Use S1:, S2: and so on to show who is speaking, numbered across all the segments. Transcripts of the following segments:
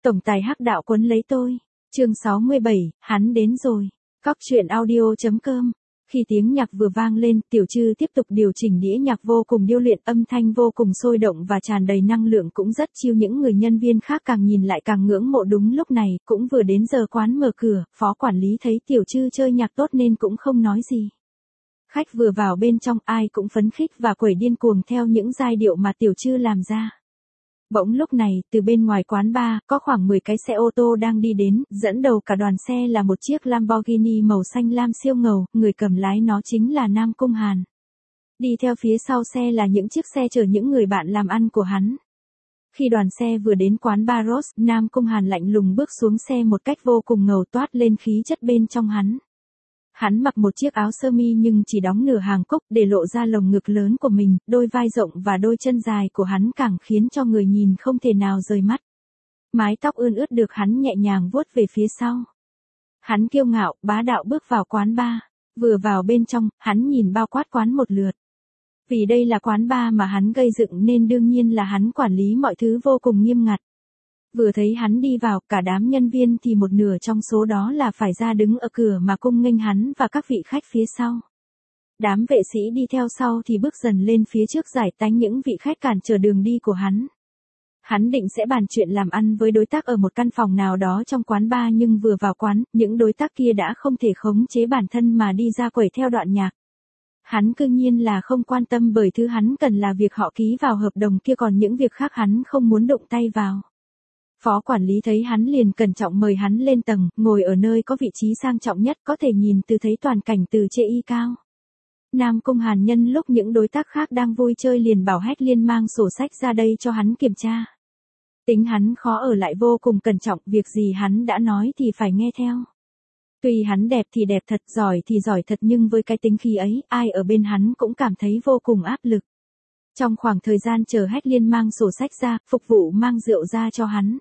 S1: Tổng tài hắc đạo quấn lấy tôi. Chương 67, hắn đến rồi. Cóc truyện audio.com. Khi tiếng nhạc vừa vang lên, Tiểu Trư tiếp tục điều chỉnh đĩa nhạc vô cùng điêu luyện, âm thanh vô cùng sôi động và tràn đầy năng lượng, cũng rất chill. Những người nhân viên khác càng nhìn lại càng ngưỡng mộ. Đúng lúc này, cũng vừa đến giờ quán mở cửa, phó quản lý thấy Tiểu Trư chơi nhạc tốt nên cũng không nói gì. Khách vừa vào bên trong ai cũng phấn khích và quẩy điên cuồng theo những giai điệu mà Tiểu Trư làm ra. Bỗng lúc này, từ bên ngoài quán bar, có khoảng 10 cái xe ô tô đang đi đến, dẫn đầu cả đoàn xe là một chiếc Lamborghini màu xanh lam siêu ngầu, người cầm lái nó chính là Nam Cung Hàn. Đi theo phía sau xe là những chiếc xe chở những người bạn làm ăn của hắn. Khi đoàn xe vừa đến quán bar Rose, Nam Cung Hàn lạnh lùng bước xuống xe một cách vô cùng ngầu, toát lên khí chất bên trong hắn. Hắn mặc một chiếc áo sơ mi nhưng chỉ đóng nửa hàng cúc, để lộ ra lồng ngực lớn của mình, đôi vai rộng và đôi chân dài của hắn càng khiến cho người nhìn không thể nào rời mắt. Mái tóc ươn ướt được hắn nhẹ nhàng vuốt về phía sau. Hắn kiêu ngạo, bá đạo bước vào quán bar. Vừa vào bên trong, hắn nhìn bao quát quán một lượt. Vì đây là quán bar mà hắn gây dựng nên đương nhiên là hắn quản lý mọi thứ vô cùng nghiêm ngặt. Vừa thấy hắn đi vào, cả đám nhân viên thì một nửa trong số đó là phải ra đứng ở cửa mà cung nghênh hắn và các vị khách phía sau. Đám vệ sĩ đi theo sau thì bước dần lên phía trước giải tán những vị khách cản trở đường đi của hắn. Hắn định sẽ bàn chuyện làm ăn với đối tác ở một căn phòng nào đó trong quán bar, nhưng vừa vào quán, những đối tác kia đã không thể khống chế bản thân mà đi ra quẩy theo đoạn nhạc. Hắn cương nhiên là không quan tâm, bởi thứ hắn cần là việc họ ký vào hợp đồng kia, còn những việc khác hắn không muốn động tay vào. Phó quản lý thấy hắn liền cẩn trọng mời hắn lên tầng, ngồi ở nơi có vị trí sang trọng nhất, có thể nhìn từ thấy toàn cảnh từ trên y cao. Nam Cung Hàn nhân lúc những đối tác khác đang vui chơi liền bảo Hách Liên mang sổ sách ra đây cho hắn kiểm tra. Tính hắn khó ở lại vô cùng cẩn trọng, việc gì hắn đã nói thì phải nghe theo. Tuy hắn đẹp thì đẹp thật, giỏi thì giỏi thật, nhưng với cái tính khí ấy, ai ở bên hắn cũng cảm thấy vô cùng áp lực. Trong khoảng thời gian chờ Hách Liên mang sổ sách ra, phục vụ mang rượu ra cho hắn.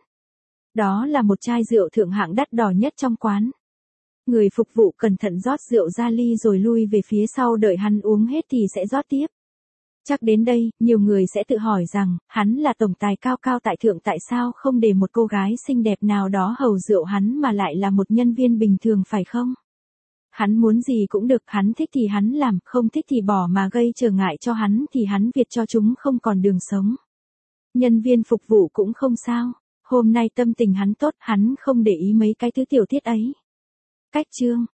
S1: Đó là một chai rượu thượng hạng đắt đỏ nhất trong quán. Người phục vụ cẩn thận rót rượu ra ly rồi lui về phía sau đợi hắn uống hết thì sẽ rót tiếp. Chắc đến đây, nhiều người sẽ tự hỏi rằng, hắn là tổng tài cao cao tại thượng, tại sao không để một cô gái xinh đẹp nào đó hầu rượu hắn mà lại là một nhân viên bình thường, phải không? Hắn muốn gì cũng được, hắn thích thì hắn làm, không thích thì bỏ, mà gây trở ngại cho hắn thì hắn việt cho chúng không còn đường sống. Nhân viên phục vụ cũng không sao. Hôm nay tâm tình hắn tốt, hắn không để ý mấy cái thứ tiểu tiết ấy. Cách chương